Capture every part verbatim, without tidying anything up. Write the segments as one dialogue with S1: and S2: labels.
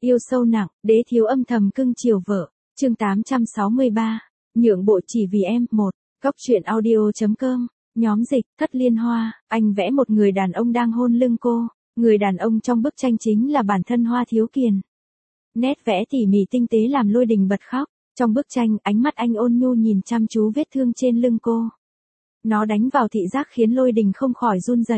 S1: Yêu sâu nặng, đế thiếu âm thầm cưng chiều vợ. Chương tám trăm sáu mươi ba. Nhượng bộ chỉ vì em. một. Góc truyện audio.com. Nhóm dịch, Thất Liên Hoa. Anh vẽ một người đàn ông đang hôn lưng cô. Người đàn ông trong bức tranh chính là bản thân Hoa Thiếu Kiền. Nét vẽ tỉ mỉ tinh tế làm Lôi Đình bật khóc. Trong bức tranh, ánh mắt anh ôn nhu nhìn chăm chú vết thương trên lưng cô. Nó đánh vào thị giác khiến Lôi Đình không khỏi run rẩy.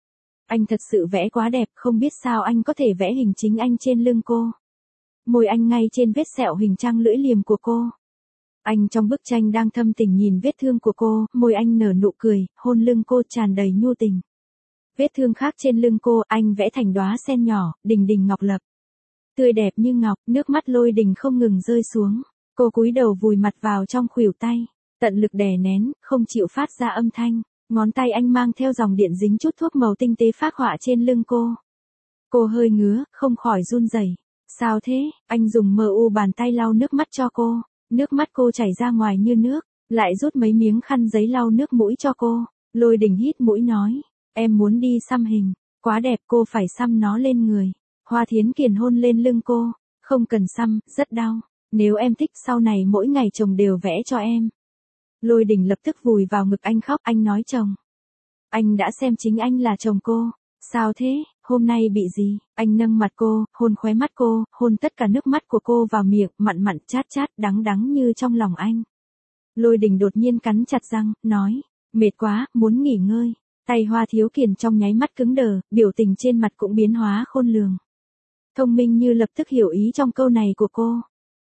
S1: Anh thật sự vẽ quá đẹp, không biết sao anh có thể vẽ hình chính anh trên lưng cô. Môi anh ngay trên vết sẹo hình trăng lưỡi liềm của cô. Anh trong bức tranh đang thâm tình nhìn vết thương của cô, môi anh nở nụ cười, hôn lưng cô tràn đầy nhu tình. Vết thương khác trên lưng cô, anh vẽ thành đóa sen nhỏ, đình đình ngọc lập. Tươi đẹp như ngọc, nước mắt Lôi Đình không ngừng rơi xuống. Cô cúi đầu vùi mặt vào trong khuỷu tay, tận lực đè nén, không chịu phát ra âm thanh. Ngón tay anh mang theo dòng điện dính chút thuốc màu tinh tế phác họa trên lưng cô. Cô hơi ngứa, không khỏi run rẩy. Sao thế? Anh dùng mờ u bàn tay lau nước mắt cho cô. Nước mắt cô chảy ra ngoài như nước, lại rút mấy miếng khăn giấy lau nước mũi cho cô. Lôi Đình hít mũi nói, em muốn đi xăm hình, quá đẹp cô phải xăm nó lên người. Hoa Thiến Kiền hôn lên lưng cô, không cần xăm, rất đau. Nếu em thích sau này mỗi ngày chồng đều vẽ cho em. Lôi Đình lập tức vùi vào ngực anh khóc, anh nói chồng. Anh đã xem chính anh là chồng cô. Sao thế, hôm nay bị gì? Anh nâng mặt cô, hôn khóe mắt cô, hôn tất cả nước mắt của cô vào miệng, mặn mặn chát chát, đắng đắng như trong lòng anh. Lôi Đình đột nhiên cắn chặt răng, nói, mệt quá, muốn nghỉ ngơi. Tay Hoa Thiếu Kiền trong nháy mắt cứng đờ, biểu tình trên mặt cũng biến hóa khôn lường. Thông minh như lập tức hiểu ý trong câu này của cô.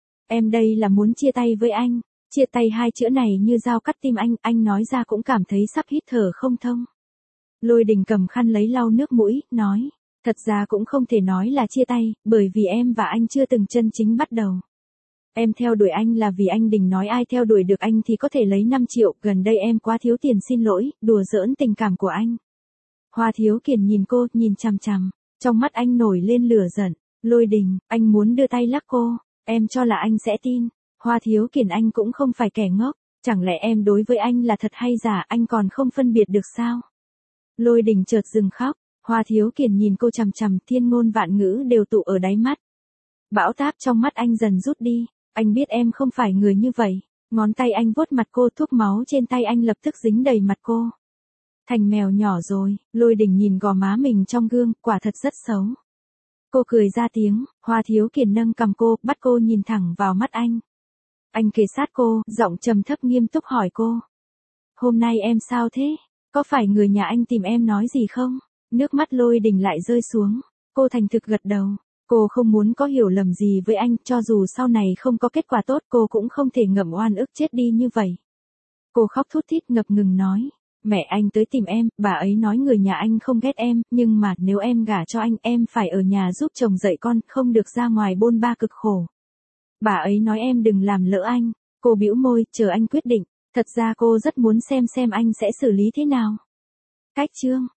S1: Em đây là muốn chia tay với anh. Chia tay hai chữ này như dao cắt tim anh, anh nói ra cũng cảm thấy sắp hít thở không thông. Lôi Đình cầm khăn lấy lau nước mũi, nói, thật ra cũng không thể nói là chia tay, bởi vì em và anh chưa từng chân chính bắt đầu. Em theo đuổi anh là vì anh Đình nói ai theo đuổi được anh thì có thể lấy năm triệu, gần đây em quá thiếu tiền xin lỗi, đùa giỡn tình cảm của anh. Hoa Thiếu Kiền nhìn cô, nhìn chằm chằm, trong mắt anh nổi lên lửa giận. Lôi Đình, anh muốn đưa tay lắc cô, em cho là anh sẽ tin. Hoa Thiếu Kiền anh cũng không phải kẻ ngốc, chẳng lẽ em đối với anh là thật hay giả anh còn không phân biệt được sao? Lôi Đình chợt dừng khóc, Hoa Thiếu Kiền nhìn cô chằm chằm, thiên ngôn vạn ngữ đều tụ ở đáy mắt. Bão táp trong mắt anh dần rút đi, anh biết em không phải người như vậy. Ngón tay anh vuốt mặt cô, thuốc máu trên tay anh lập tức dính đầy mặt cô. Thành mèo nhỏ rồi, Lôi Đình nhìn gò má mình trong gương, quả thật rất xấu. Cô cười ra tiếng, Hoa Thiếu Kiền nâng cằm cô, bắt cô nhìn thẳng vào mắt anh. Anh kề sát cô, giọng trầm thấp nghiêm túc hỏi cô. Hôm nay em sao thế? Có phải người nhà anh tìm em nói gì không? Nước mắt Lôi Đình lại rơi xuống. Cô thành thực gật đầu. Cô không muốn có hiểu lầm gì với anh, cho dù sau này không có kết quả tốt cô cũng không thể ngậm oan ức chết đi như vậy. Cô khóc thút thít ngập ngừng nói. Mẹ anh tới tìm em, bà ấy nói người nhà anh không ghét em, nhưng mà nếu em gả cho anh em phải ở nhà giúp chồng dạy con, không được ra ngoài bôn ba cực khổ. Bà ấy nói em đừng làm lỡ anh. Cô bĩu môi, chờ anh quyết định. Thật ra cô rất muốn xem xem anh sẽ xử lý thế nào. Cách chương